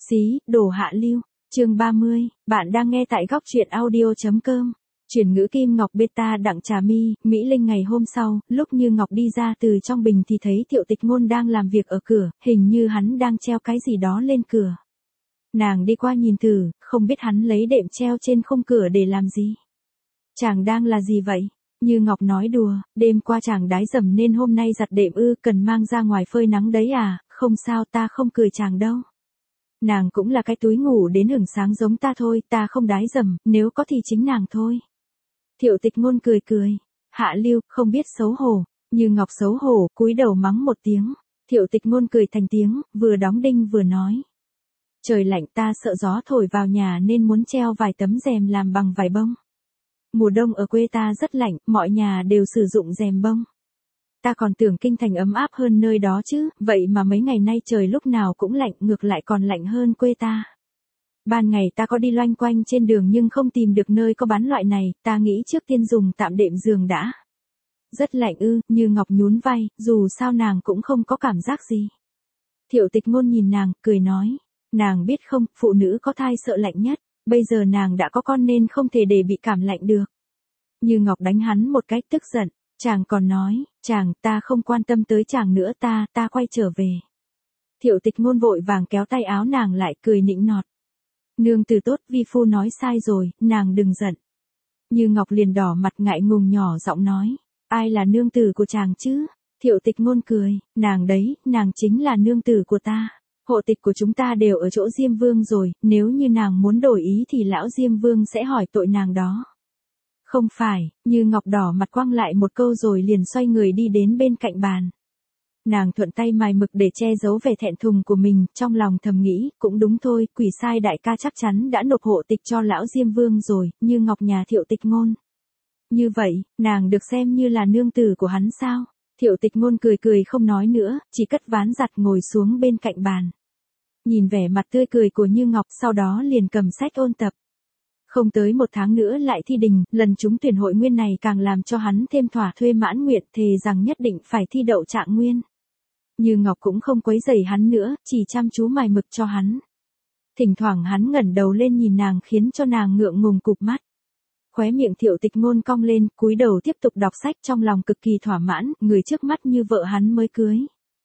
Xí, đồ hạ lưu. Chương 30, bạn đang nghe tại góc truyện audio.com. Chuyển ngữ Kim Ngọc Beta Đặng Trà My, Mỹ Linh ngày hôm sau, lúc Như Ngọc đi ra từ trong bình thì thấy Thiệu Tịch Ngôn đang làm việc ở cửa, hình như hắn đang treo cái gì đó lên cửa. Nàng đi qua nhìn thử, không biết hắn lấy đệm treo trên khung cửa để làm gì. Chàng đang là gì vậy? Như Ngọc nói đùa, đêm qua chàng đái dầm nên hôm nay giặt đệm cần mang ra ngoài phơi nắng đấy à, không sao ta không cười chàng đâu. Nàng cũng là cái túi ngủ đến hửng sáng giống ta thôi, ta không đái dầm, nếu có thì chính nàng thôi. Thiệu Tịch Ngôn cười cười, hạ lưu, không biết xấu hổ. Như Ngọc xấu hổ, cúi đầu mắng một tiếng. Thiệu Tịch Ngôn cười thành tiếng, vừa đóng đinh vừa nói. Trời lạnh ta sợ gió thổi vào nhà nên muốn treo vài tấm rèm làm bằng vải bông. Mùa đông ở quê ta rất lạnh, mọi nhà đều sử dụng rèm bông. Ta còn tưởng kinh thành ấm áp hơn nơi đó chứ, vậy mà mấy ngày nay trời lúc nào cũng lạnh, ngược lại còn lạnh hơn quê ta. Ban ngày ta có đi loanh quanh trên đường nhưng không tìm được nơi có bán loại này, ta nghĩ trước tiên dùng tạm đệm giường đã. Rất lạnh Như Ngọc nhún vai, dù sao nàng cũng không có cảm giác gì. Thiệu Tịch Ngôn nhìn nàng, cười nói, nàng biết không, phụ nữ có thai sợ lạnh nhất, bây giờ nàng đã có con nên không thể để bị cảm lạnh được. Như Ngọc đánh hắn một cái tức giận. Chàng còn nói, ta không quan tâm tới chàng nữa ta quay trở về. Thiệu Tịch Ngôn vội vàng kéo tay áo nàng lại cười nịnh nọt. Nương tử tốt, vi phu nói sai rồi, nàng đừng giận. Như Ngọc liền đỏ mặt ngại ngùng nhỏ giọng nói, ai là nương tử của chàng chứ? Thiệu Tịch Ngôn cười, nàng đấy, nàng chính là nương tử của ta. Hộ tịch của chúng ta đều ở chỗ Diêm Vương rồi, nếu như nàng muốn đổi ý thì lão Diêm Vương sẽ hỏi tội nàng đó. Không phải, Như Ngọc đỏ mặt quăng lại một câu rồi liền xoay người đi đến bên cạnh bàn. Nàng thuận tay mài mực để che giấu vẻ thẹn thùng của mình, trong lòng thầm nghĩ, cũng đúng thôi, quỷ sai đại ca chắc chắn đã nộp hộ tịch cho lão Diêm Vương rồi, Như Ngọc nhà Thiệu Tịch Ngôn. Như vậy, nàng được xem như là nương tử của hắn sao? Thiệu Tịch Ngôn cười cười không nói nữa, chỉ cất ván giặt ngồi xuống bên cạnh bàn. Nhìn vẻ mặt tươi cười của Như Ngọc sau đó liền cầm sách ôn tập. Không tới một tháng nữa lại thi đình, lần trúng tuyển hội nguyên này càng làm cho hắn thêm thỏa thuê mãn nguyện, thề rằng nhất định phải thi đậu trạng nguyên. Như Ngọc cũng không quấy rầy hắn nữa, chỉ chăm chú mài mực cho hắn. Thỉnh thoảng hắn ngẩng đầu lên nhìn nàng khiến cho nàng ngượng ngùng cụp mắt. Khóe miệng Thiệu Tịch Ngôn cong lên, cúi đầu tiếp tục đọc sách trong lòng cực kỳ thỏa mãn, người trước mắt như vợ hắn mới cưới.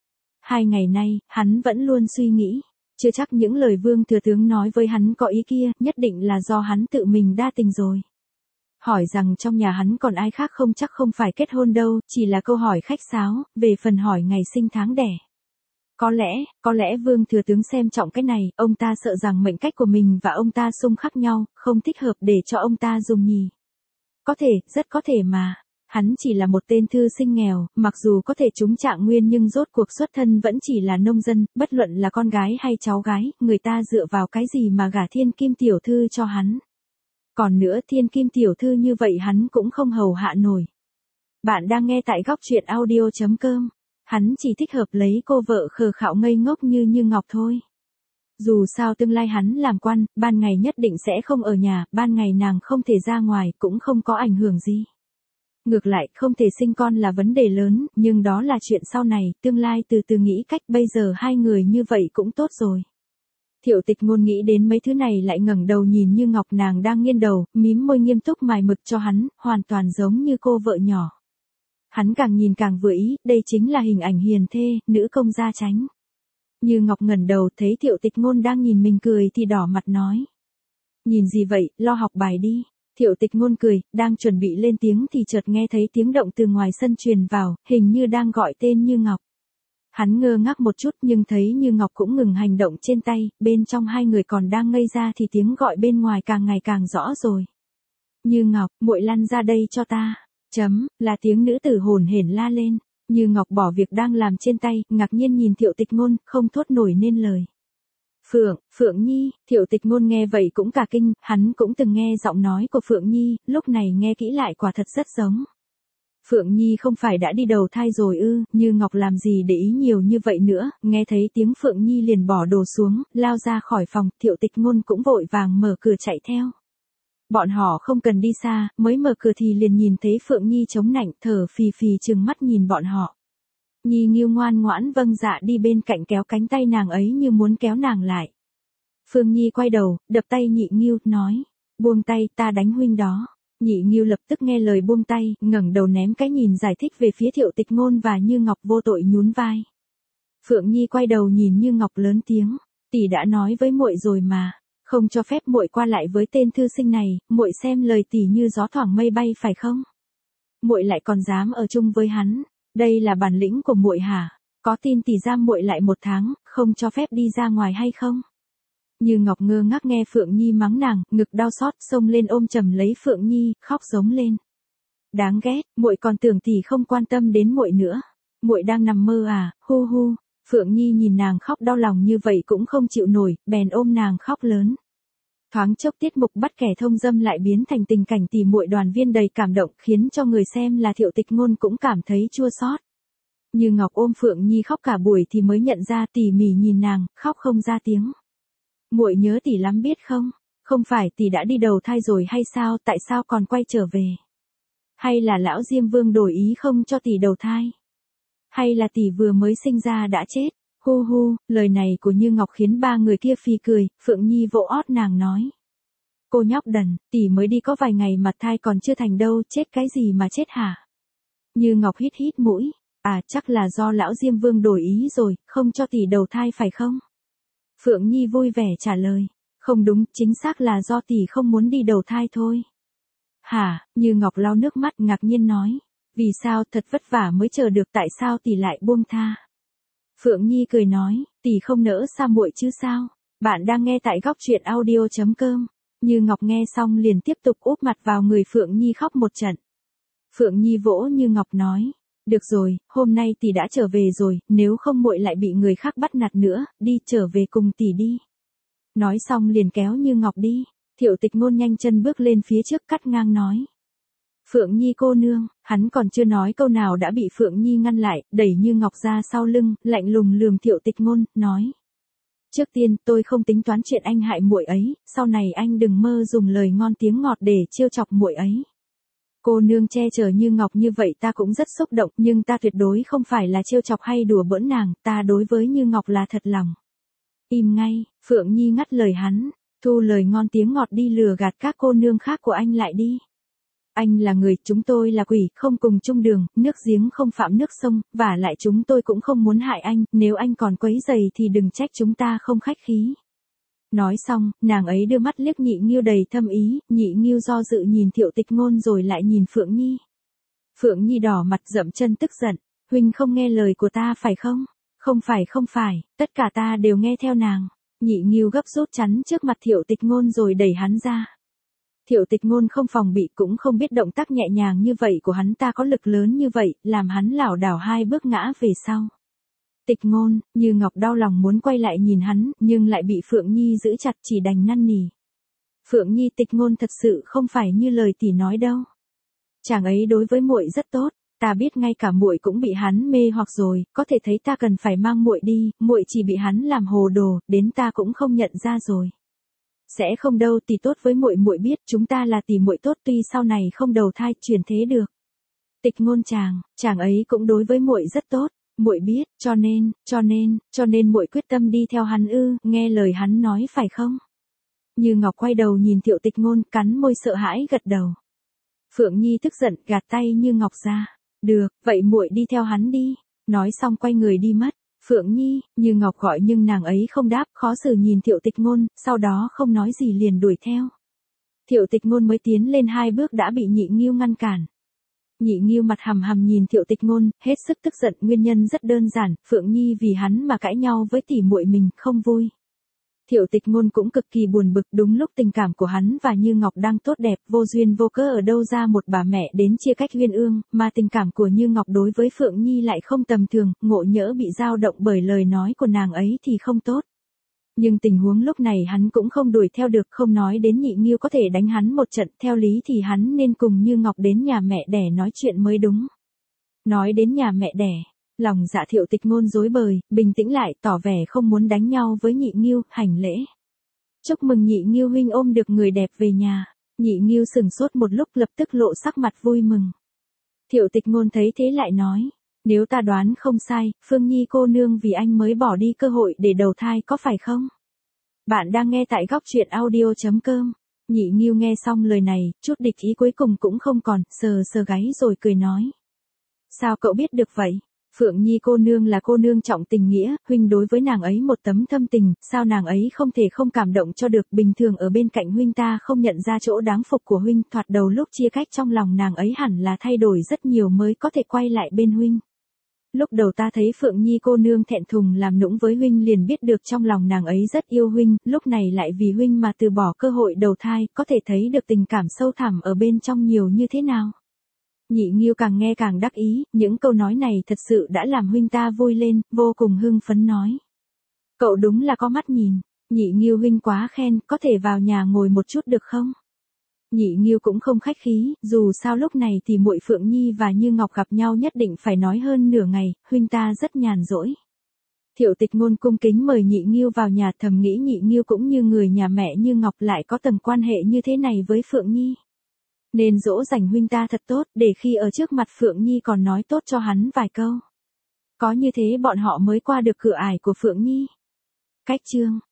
2 ngày nay, hắn vẫn luôn suy nghĩ. Chưa chắc những lời Vương thừa tướng nói với hắn có ý kia, nhất định là do hắn tự mình đa tình rồi. Hỏi rằng trong nhà hắn còn ai khác không chắc không phải kết hôn đâu, chỉ là câu hỏi khách sáo, về phần hỏi ngày sinh tháng đẻ. Có lẽ Vương thừa tướng xem trọng cái này, ông ta sợ rằng mệnh cách của mình và ông ta xung khắc nhau, không thích hợp để cho ông ta dùng nhì. Có thể, rất có thể mà. Hắn chỉ là một tên thư sinh nghèo, mặc dù có thể trúng trạng nguyên nhưng rốt cuộc xuất thân vẫn chỉ là nông dân, bất luận là con gái hay cháu gái, người ta dựa vào cái gì mà gả Thiên Kim tiểu thư cho hắn. Còn nữa Thiên Kim tiểu thư như vậy hắn cũng không hầu hạ nổi. Bạn đang nghe tại góc truyện audio.com. Hắn chỉ thích hợp lấy cô vợ khờ khạo ngây ngốc như Ngọc thôi. Dù sao tương lai hắn làm quan, ban ngày nhất định sẽ không ở nhà, ban ngày nàng không thể ra ngoài cũng không có ảnh hưởng gì. Ngược lại, không thể sinh con là vấn đề lớn, nhưng đó là chuyện sau này, tương lai từ từ nghĩ cách, bây giờ hai người như vậy cũng tốt rồi. Thiệu Tịch Ngôn nghĩ đến mấy thứ này lại ngẩng đầu nhìn Như Ngọc, nàng đang nghiêng đầu, mím môi nghiêm túc mài mực cho hắn, hoàn toàn giống như cô vợ nhỏ. Hắn càng nhìn càng vừa ý, đây chính là hình ảnh hiền thê, nữ công gia chánh. Như Ngọc ngẩng đầu thấy Thiệu Tịch Ngôn đang nhìn mình cười thì đỏ mặt nói. Nhìn gì vậy, lo học bài đi. Thiệu Tịch Ngôn cười, đang chuẩn bị lên tiếng thì chợt nghe thấy tiếng động từ ngoài sân truyền vào, hình như đang gọi tên Như Ngọc. Hắn ngơ ngác một chút nhưng thấy Như Ngọc cũng ngừng hành động trên tay, bên trong hai người còn đang ngây ra thì tiếng gọi bên ngoài càng ngày càng rõ rồi. Như Ngọc, muội lăn ra đây cho ta. Là tiếng nữ tử hồn hển la lên. Như Ngọc bỏ việc đang làm trên tay, ngạc nhiên nhìn Thiệu Tịch Ngôn, không thốt nổi nên lời. Phượng Nhi, Thiệu Tịch Ngôn nghe vậy cũng cả kinh, hắn cũng từng nghe giọng nói của Phượng Nhi, lúc này nghe kỹ lại quả thật rất giống. Phượng Nhi không phải đã đi đầu thai rồi Như Ngọc làm gì để ý nhiều như vậy nữa, nghe thấy tiếng Phượng Nhi liền bỏ đồ xuống, lao ra khỏi phòng, Thiệu Tịch Ngôn cũng vội vàng mở cửa chạy theo. Bọn họ không cần đi xa, mới mở cửa thì liền nhìn thấy Phượng Nhi chống nạnh, thở phì phì trừng mắt nhìn bọn họ. Nhi Nghiêu ngoan ngoãn vâng dạ đi bên cạnh kéo cánh tay nàng ấy như muốn kéo nàng lại. Phương Nhi quay đầu, đập tay Nhị Nghiêu, nói, buông tay, ta đánh huynh đó. Nhị Nghiêu lập tức nghe lời buông tay, ngẩng đầu ném cái nhìn giải thích về phía Thiệu Tịch Ngôn và Như Ngọc vô tội nhún vai. Phượng Nhi quay đầu nhìn Như Ngọc lớn tiếng, tỷ đã nói với muội rồi mà, không cho phép muội qua lại với tên thư sinh này, muội xem lời tỷ như gió thoảng mây bay phải không? Muội lại còn dám ở chung với hắn, đây là bản lĩnh của muội hả? Có tin tỷ giam muội lại 1 tháng, không cho phép đi ra ngoài hay không? Như Ngọc ngơ ngác nghe Phượng Nhi mắng nàng, ngực đau xót, xông lên ôm chầm lấy Phượng Nhi, khóc giống lên. Đáng ghét, muội còn tưởng tỷ không quan tâm đến muội nữa. Muội đang nằm mơ à, hu hu. Phượng Nhi nhìn nàng khóc đau lòng như vậy cũng không chịu nổi, bèn ôm nàng khóc lớn. Thoáng chốc tiết mục bắt kẻ thông dâm lại biến thành tình cảnh tỷ muội đoàn viên đầy cảm động, khiến cho người xem là Thiệu Tịch Ngôn cũng cảm thấy chua xót. Như Ngọc ôm Phượng Nhi khóc cả buổi thì mới nhận ra, tỉ mỉ nhìn nàng, khóc không ra tiếng. Muội nhớ tỷ lắm biết không? Không phải tỷ đã đi đầu thai rồi hay sao, tại sao còn quay trở về? Hay là lão Diêm Vương đổi ý không cho tỷ đầu thai? Hay là tỷ vừa mới sinh ra đã chết? Hu hu, lời này của Như Ngọc khiến 3 người kia phì cười, Phượng Nhi vỗ ót nàng nói. Cô nhóc đần, tỷ mới đi có vài ngày mà thai còn chưa thành đâu, chết cái gì mà chết hả? Như Ngọc hít hít mũi, à chắc là do lão Diêm Vương đổi ý rồi, không cho tỷ đầu thai phải không? Phượng Nhi vui vẻ trả lời, không đúng, chính xác là do tỷ không muốn đi đầu thai thôi. Hả, Như Ngọc lau nước mắt ngạc nhiên nói, vì sao thật vất vả mới chờ được tại sao tỷ lại buông tha? Phượng Nhi cười nói, tỷ không nỡ xa muội chứ sao? Bạn đang nghe tại góc truyện audio.com. Như Ngọc nghe xong liền tiếp tục úp mặt vào người Phượng Nhi khóc một trận. Phượng Nhi vỗ Như Ngọc nói, được rồi, hôm nay tỷ đã trở về rồi, nếu không muội lại bị người khác bắt nạt nữa, đi trở về cùng tỷ đi. Nói xong liền kéo Như Ngọc đi, Thiệu Tịch Ngôn nhanh chân bước lên phía trước cắt ngang nói. Phượng Nhi cô nương, hắn còn chưa nói câu nào đã bị Phượng Nhi ngăn lại, đẩy Như Ngọc ra sau lưng, lạnh lùng lườm Thiệu Tịch Ngôn, nói. Trước tiên, tôi không tính toán chuyện anh hại muội ấy, sau này anh đừng mơ dùng lời ngon tiếng ngọt để trêu chọc muội ấy. Cô nương che chở Như Ngọc như vậy ta cũng rất xúc động, nhưng ta tuyệt đối không phải là trêu chọc hay đùa bỡn nàng, ta đối với Như Ngọc là thật lòng. Im ngay, Phượng Nhi ngắt lời hắn, thu lời ngon tiếng ngọt đi lừa gạt các cô nương khác của anh lại đi. Anh là người, chúng tôi là quỷ, không cùng chung đường, nước giếng không phạm nước sông, vả lại chúng tôi cũng không muốn hại anh, nếu anh còn quấy rầy thì đừng trách chúng ta không khách khí. Nói xong, nàng ấy đưa mắt liếc Nhị Nghiêu đầy thâm ý, Nhị Nghiêu do dự nhìn Thiệu Tịch Ngôn rồi lại nhìn Phượng Nhi. Phượng Nhi đỏ mặt dậm chân tức giận, huynh không nghe lời của ta phải không? Không phải, tất cả ta đều nghe theo nàng. Nhị Nghiêu gấp rút chắn trước mặt Thiệu Tịch Ngôn rồi đẩy hắn ra. Thiệu Tịch Ngôn không phòng bị cũng không biết động tác nhẹ nhàng như vậy của hắn ta có lực lớn như vậy, làm hắn lảo đảo 2 bước ngã về sau. Tịch Ngôn, Như Ngọc đau lòng muốn quay lại nhìn hắn, nhưng lại bị Phượng Nhi giữ chặt chỉ đành năn nỉ. Phượng Nhi, Tịch Ngôn thật sự không phải như lời tỷ nói đâu. Chàng ấy đối với muội rất tốt, ta biết ngay cả muội cũng bị hắn mê hoặc rồi, có thể thấy ta cần phải mang muội đi, muội chỉ bị hắn làm hồ đồ, đến ta cũng không nhận ra rồi. Sẽ không đâu, tỷ tốt với muội, muội biết chúng ta là tỷ muội tốt, tuy sau này không đầu thai chuyển thế được. Tịch Ngôn chàng ấy cũng đối với muội rất tốt, muội biết, cho nên muội quyết tâm đi theo hắn ư, nghe lời hắn nói phải không? Như Ngọc quay đầu nhìn Thiệu Tịch Ngôn, cắn môi sợ hãi gật đầu. Phượng Nhi tức giận gạt tay Như Ngọc ra, được, vậy muội đi theo hắn đi. Nói xong quay người đi mất. Phượng Nhi, Như Ngọc gọi nhưng nàng ấy không đáp, khó xử nhìn Thiệu Tịch Ngôn, sau đó không nói gì liền đuổi theo. Thiệu Tịch Ngôn mới tiến lên 2 bước đã bị Nhị Nghiêu ngăn cản. Nhị Nghiêu mặt hầm hầm nhìn Thiệu Tịch Ngôn, hết sức tức giận, nguyên nhân rất đơn giản, Phượng Nhi vì hắn mà cãi nhau với tỷ muội mình, không vui. Thiệu Tịch Ngôn cũng cực kỳ buồn bực, đúng lúc tình cảm của hắn và Như Ngọc đang tốt đẹp, vô duyên vô cớ ở đâu ra một bà mẹ đến chia cách uyên ương, mà tình cảm của Như Ngọc đối với Phượng Nhi lại không tầm thường, ngộ nhỡ bị dao động bởi lời nói của nàng ấy thì không tốt. Nhưng tình huống lúc này hắn cũng không đuổi theo được, không nói đến Nhị Nghiêu có thể đánh hắn một trận, theo lý thì hắn nên cùng Như Ngọc đến nhà mẹ đẻ nói chuyện mới đúng. Nói đến nhà mẹ đẻ, lòng dạ Thiệu Tịch Ngôn rối bời, bình tĩnh lại, tỏ vẻ không muốn đánh nhau với Nhị Nghiêu, hành lễ. Chúc mừng Nhị Nghiêu huynh ôm được người đẹp về nhà. Nhị Nghiêu sừng sốt một lúc lập tức lộ sắc mặt vui mừng. Thiệu Tịch Ngôn thấy thế lại nói, nếu ta đoán không sai, Phương Nhi cô nương vì anh mới bỏ đi cơ hội để đầu thai có phải không? Bạn đang nghe tại góc truyện audio.com. Nhị Nghiêu nghe xong lời này, chút địch ý cuối cùng cũng không còn, sờ sờ gáy rồi cười nói. Sao cậu biết được vậy? Phượng Nhi cô nương là cô nương trọng tình nghĩa, huynh đối với nàng ấy một tấm thâm tình, sao nàng ấy không thể không cảm động cho được, bình thường ở bên cạnh huynh ta không nhận ra chỗ đáng phục của huynh, thoạt đầu lúc chia cách trong lòng nàng ấy hẳn là thay đổi rất nhiều mới có thể quay lại bên huynh. Lúc đầu ta thấy Phượng Nhi cô nương thẹn thùng làm nũng với huynh liền biết được trong lòng nàng ấy rất yêu huynh, lúc này lại vì huynh mà từ bỏ cơ hội đầu thai, có thể thấy được tình cảm sâu thẳm ở bên trong nhiều như thế nào. Nhị Nghiêu càng nghe càng đắc ý, những câu nói này thật sự đã làm huynh ta vui lên, vô cùng hưng phấn nói. Cậu đúng là có mắt nhìn, Nhị Nghiêu huynh quá khen, có thể vào nhà ngồi một chút được không? Nhị Nghiêu cũng không khách khí, dù sao lúc này thì muội Phượng Nhi và Như Ngọc gặp nhau nhất định phải nói hơn nửa ngày, huynh ta rất nhàn rỗi. Thiệu Tịch Ngôn cung kính mời Nhị Nghiêu vào nhà, thầm nghĩ Nhị Nghiêu cũng như người nhà mẹ Như Ngọc lại có tầng quan hệ như thế này với Phượng Nhi. Nên dỗ dành huynh ta thật tốt, để khi ở trước mặt Phượng Nhi còn nói tốt cho hắn vài câu. Có như thế bọn họ mới qua được cửa ải của Phượng Nhi. Cách chương